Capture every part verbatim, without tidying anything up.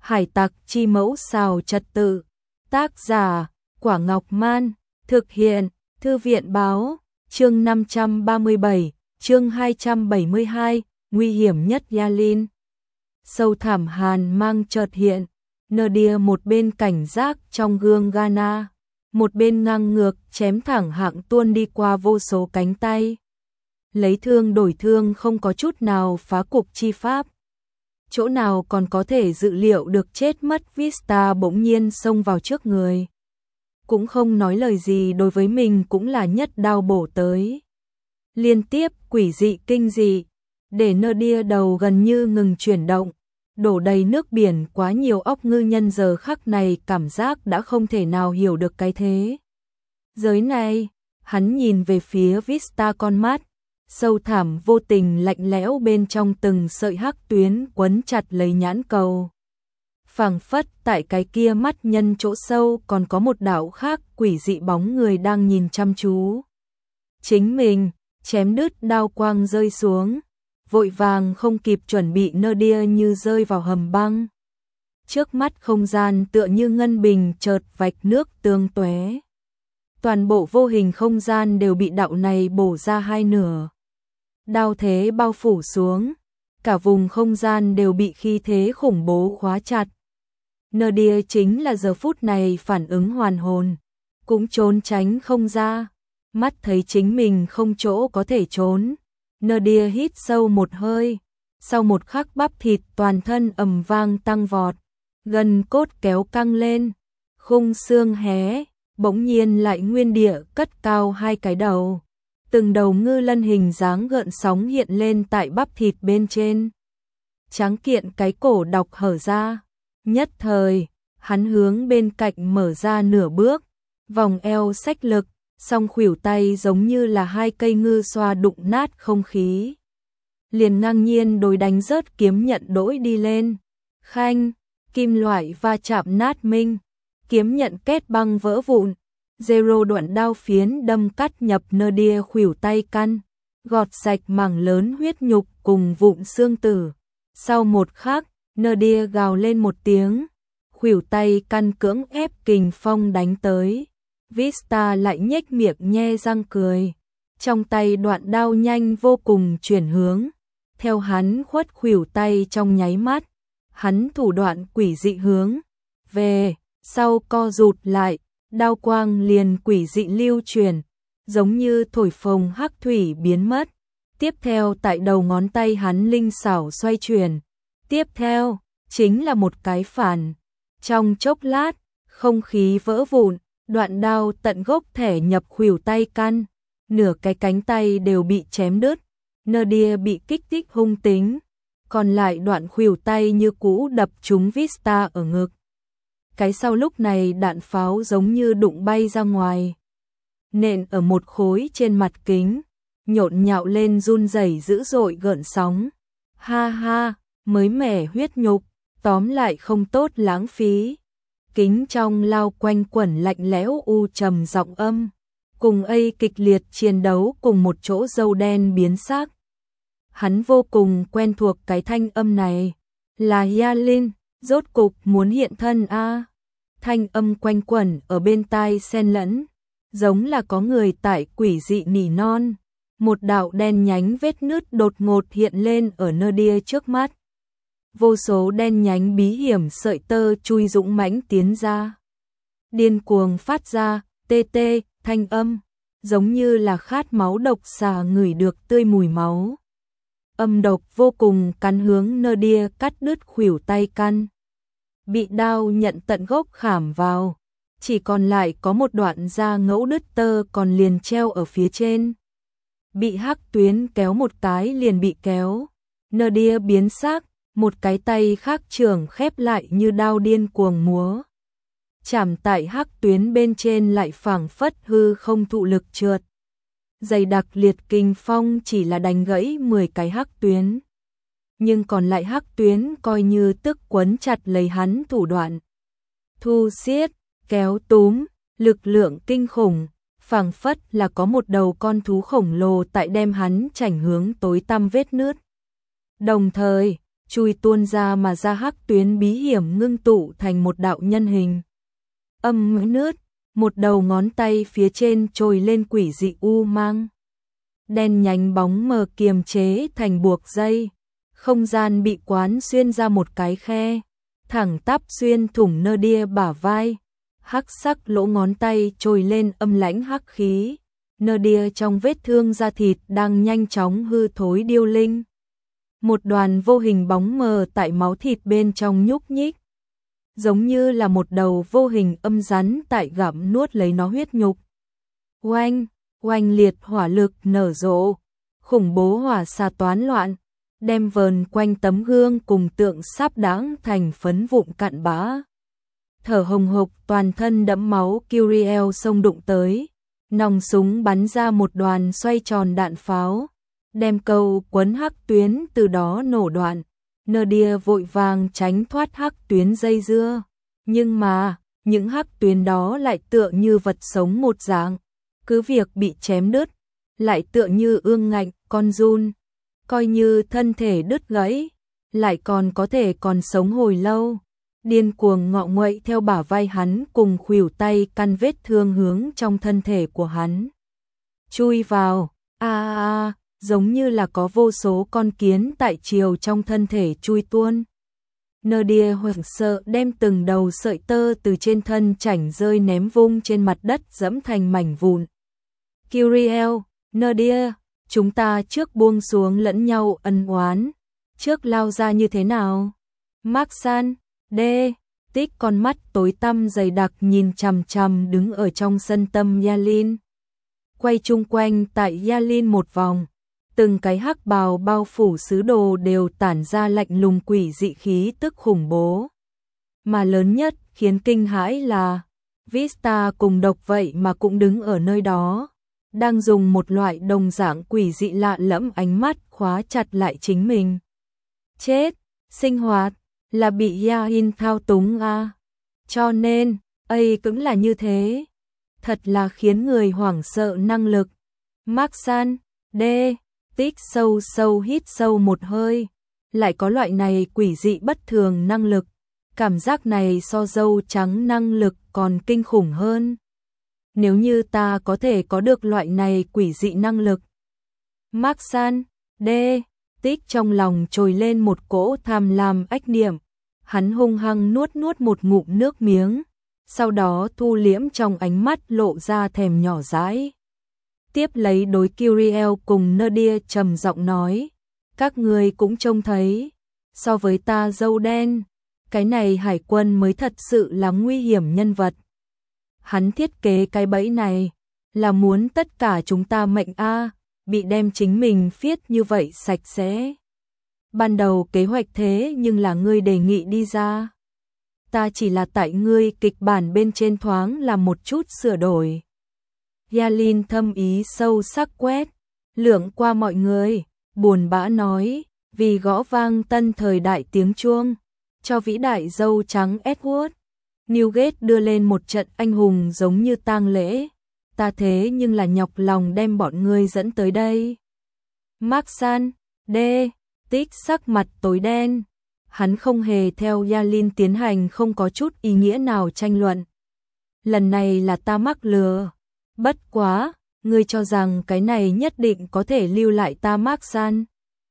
Hải tặc chi mẫu xào trật tự. Tác giả, Quả Ngọc Man. Thực hiện, Thư viện Báo. Chương năm trăm ba mươi bảy, chương hai trăm bảy mươi hai, nguy hiểm nhất Yalin. Sâu thẳm hàn mang chợt hiện, Nadia một bên cảnh giác trong gương Ghana, một bên ngang ngược chém thẳng hạng tuôn đi qua vô số cánh tay. Lấy thương đổi thương không có chút nào phá cục chi pháp. Chỗ nào còn có thể dự liệu được chết mất, Vista bỗng nhiên xông vào trước người. Cũng không nói lời gì, đối với mình cũng là nhất đao bổ tới. Liên tiếp quỷ dị kinh dị, để Nadia đầu gần như ngừng chuyển động, đổ đầy nước biển quá nhiều. Óc ngư nhân giờ khắc này cảm giác đã không thể nào hiểu được cái thế giới này. Hắn nhìn về phía Vista, con mắt sâu thẳm vô tình lạnh lẽo, bên trong từng sợi hắc tuyến quấn chặt lấy nhãn cầu. Phảng phất tại cái kia mắt nhân chỗ sâu còn có một đạo khác quỷ dị bóng người đang nhìn chăm chú chính mình. Chém đứt đao quang rơi xuống, vội vàng không kịp chuẩn bị, Nadia như rơi vào hầm băng. Trước mắt không gian tựa như ngân bình chợt vạch nước tương tóe. Toàn bộ vô hình không gian đều bị đạo này bổ ra hai nửa. Đao thế bao phủ xuống, cả vùng không gian đều bị khí thế khủng bố khóa chặt. Nadia chính là giờ phút này phản ứng hoàn hồn, cũng trốn tránh không ra. Mắt thấy chính mình không chỗ có thể trốn, Nadia hít sâu một hơi, sau một khắc bắp thịt toàn thân ầm vang tăng vọt, gân cốt kéo căng lên, khung xương hé, bỗng nhiên lại nguyên địa cất cao hai cái đầu. Từng đầu ngư lân hình dáng gợn sóng hiện lên tại bắp thịt bên trên. Tráng kiện cái cổ đọc hở ra, nhất thời, hắn hướng bên cạnh mở ra nửa bước, vòng eo xách lực, song khuỷu tay giống như là hai cây ngư xoa đụng nát không khí. Liền ngang nhiên đối đánh rớt kiếm nhận đỗi đi lên. Khanh, kim loại va chạm nát minh, kiếm nhận kết băng vỡ vụn. Zero đoạn đao phiến đâm cắt nhập Nadia khuỷu tay căn, gọt sạch mảng lớn huyết nhục cùng vụn xương tử. Sau một khắc, Nadia gào lên một tiếng, khuỷu tay căn cưỡng ép kình phong đánh tới. Vista lại nhếch miệng nhe răng cười, trong tay đoạn đao nhanh vô cùng chuyển hướng, theo hắn khuất khuỷu tay trong nháy mắt, hắn thủ đoạn quỷ dị hướng về sau co rụt lại, đao quang liền quỷ dị lưu chuyển, giống như thổi phồng hắc thủy biến mất. Tiếp theo tại đầu ngón tay hắn linh xảo xoay chuyển, tiếp theo chính là một cái phản. Trong chốc lát, không khí vỡ vụn, đoạn đao tận gốc thẻ nhập khuỷu tay căn, nửa cái cánh tay đều bị chém đứt. Nadia bị kích thích hung tính, còn lại đoạn khuỷu tay như cũ đập trúng Vista ở ngực. Cái sau lúc này đạn pháo giống như đụng bay ra ngoài, nện ở một khối trên mặt kính, nhộn nhạo lên run rẩy dữ dội gợn sóng. Ha ha, mới mẻ huyết nhục, tóm lại không tốt lãng phí. Kính trong lao quanh quẩn lạnh lẽo u trầm giọng âm, cùng ấy kịch liệt chiến đấu cùng một chỗ dâu đen biến sắc. Hắn vô cùng quen thuộc cái thanh âm này, là Yalin, rốt cục muốn hiện thân a. À. Thanh âm quanh quẩn ở bên tai xen lẫn, giống là có người tại quỷ dị nỉ non. Một đạo đen nhánh vết nứt đột ngột hiện lên ở Nadia trước mắt. Vô số đen nhánh bí hiểm sợi tơ chui dũng mãnh tiến ra, điên cuồng phát ra tê tê thanh âm, giống như là khát máu độc xà ngửi được tươi mùi máu. Âm độc vô cùng cắn hướng Nadia, cắt đứt khuỷu tay căn, bị đao nhận tận gốc khảm vào, chỉ còn lại có một đoạn da ngẫu đứt tơ còn liền treo ở phía trên. Bị hắc tuyến kéo một cái liền bị kéo. Nadia biến sắc, một cái tay khác trường khép lại như đao điên cuồng múa. Chạm tại hắc tuyến bên trên lại phảng phất hư không thụ lực trượt. Dày đặc liệt kinh phong chỉ là đánh gãy mười cái hắc tuyến. Nhưng còn lại hắc tuyến coi như tức quấn chặt lấy hắn thủ đoạn. Thu xiết, kéo túm, lực lượng kinh khủng, phảng phất là có một đầu con thú khổng lồ tại đem hắn chảnh hướng tối tăm vết nứt. Đồng thời, chui tuôn ra mà ra hắc tuyến bí hiểm ngưng tụ thành một đạo nhân hình. Âm nướt, một đầu ngón tay phía trên trồi lên quỷ dị u mang. Đen nhánh bóng mờ kiềm chế thành buộc dây, không gian bị quán xuyên ra một cái khe, thẳng tắp xuyên thủng Nadia bả vai. Hắc sắc lỗ ngón tay trồi lên âm lãnh hắc khí. Nadia trong vết thương da thịt đang nhanh chóng hư thối điêu linh. Một đoàn vô hình bóng mờ tại máu thịt bên trong nhúc nhích, giống như là một đầu vô hình âm rắn tại gặm nuốt lấy nó huyết nhục. Oanh, oanh liệt hỏa lực nở rộ, khủng bố hỏa xà toán loạn, đem vờn quanh tấm gương cùng tượng sáp đãng thành phấn vụn cặn bã. Thở hồng hộc, toàn thân đẫm máu, Kyriel xông đụng tới, nòng súng bắn ra một đoàn xoay tròn đạn pháo, đem câu quấn hắc tuyến từ đó nổ đoạn. Nadia vội vàng tránh thoát hắc tuyến dây dưa, nhưng mà những hắc tuyến đó lại tựa như vật sống một dạng, cứ việc bị chém đứt, lại tựa như ương ngạnh con giun, coi như thân thể đứt gãy, lại còn có thể còn sống hồi lâu. Điên cuồng ngọ nguậy theo bả vai hắn cùng khuỷu tay căn vết thương hướng trong thân thể của hắn chui vào. A a a, giống như là có vô số con kiến tại chiều trong thân thể chui tuôn. Nadia hoảng sợ đem từng đầu sợi tơ từ trên thân chảnh rơi ném vung trên mặt đất dẫm thành mảnh vụn. Kyriel, Nadia, chúng ta trước buông xuống lẫn nhau ân oán, trước lao ra như thế nào? Maxan, đê, Tích con mắt tối tăm dày đặc nhìn chằm chằm đứng ở trong sân tâm Yalin. Quay chung quanh tại Yalin một vòng, từng cái hắc bào bao phủ sứ đồ đều tản ra lạnh lùng quỷ dị khí tức khủng bố. Mà lớn nhất khiến kinh hãi là Vista cùng độc vậy mà cũng đứng ở nơi đó, đang dùng một loại đồng dạng quỷ dị lạ lẫm ánh mắt khóa chặt lại chính mình. Chết, sinh hoạt, là bị Yahin thao túng à. Cho nên, ấy cũng là như thế. Thật là khiến người hoảng sợ năng lực. Maxan, đê, Tích sâu sâu hít sâu một hơi. Lại có loại này quỷ dị bất thường năng lực. Cảm giác này so dâu trắng năng lực còn kinh khủng hơn. Nếu như ta có thể có được loại này quỷ dị năng lực. Maxan, đê, Tích trong lòng trồi lên một cỗ tham lam ách niệm. Hắn hung hăng nuốt nuốt một ngụm nước miếng, sau đó thu liễm trong ánh mắt lộ ra thèm nhỏ dãi. Tiếp lấy đối Kyriel cùng Nadia trầm giọng nói, các người cũng trông thấy, so với ta dâu đen, cái này hải quân mới thật sự là nguy hiểm nhân vật. Hắn thiết kế cái bẫy này, là muốn tất cả chúng ta mệnh a bị đem chính mình phiết như vậy sạch sẽ. Ban đầu kế hoạch thế nhưng là ngươi đề nghị đi ra. Ta chỉ là tại ngươi kịch bản bên trên thoáng làm một chút sửa đổi. Yalin thâm ý sâu sắc quét, lượn qua mọi người, buồn bã nói, vì gõ vang tân thời đại tiếng chuông, cho vĩ đại dâu trắng Edward. Newgate đưa lên một trận anh hùng giống như tang lễ. Ta thế nhưng là nhọc lòng đem bọn ngươi dẫn tới đây. Maxan, đê, Tích sắc mặt tối đen. Hắn không hề theo Yalin tiến hành không có chút ý nghĩa nào tranh luận. Lần này là ta mắc lừa. Bất quá, ngươi cho rằng cái này nhất định có thể lưu lại ta Maxan.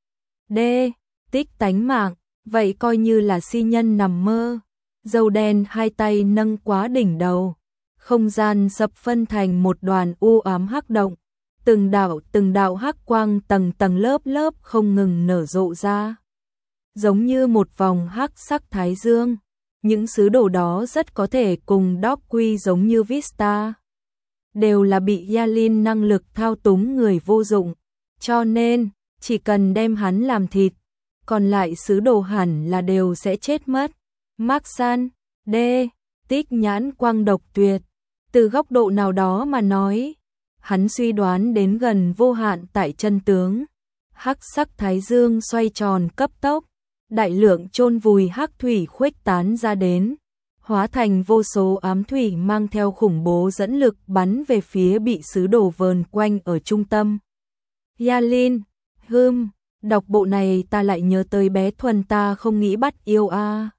Đê, Tích tánh mạng, vậy coi như là si nhân nằm mơ. Dâu đen hai tay nâng quá đỉnh đầu. Không gian sập phân thành một đoàn u ám hắc động. Từng đạo từng đạo hắc quang tầng tầng lớp lớp không ngừng nở rộ ra. Giống như một vòng hắc sắc thái dương. Những sứ đồ đó rất có thể cùng Doc Quy giống như Vista. Đều là bị Yalin năng lực thao túng người vô dụng. Cho nên, chỉ cần đem hắn làm thịt, còn lại sứ đồ hẳn là đều sẽ chết mất. Maxan, đê, Tích nhãn quang độc tuyệt. Từ góc độ nào đó mà nói, hắn suy đoán đến gần vô hạn tại chân tướng. Hắc sắc thái dương xoay tròn cấp tốc, đại lượng chôn vùi hắc thủy khuếch tán ra đến, hóa thành vô số ám thủy mang theo khủng bố dẫn lực bắn về phía bị sứ đồ vờn quanh ở trung tâm. Yalin, hưm, Đọc bộ này ta lại nhớ tới bé Thuần ta không nghĩ bắt yêu a.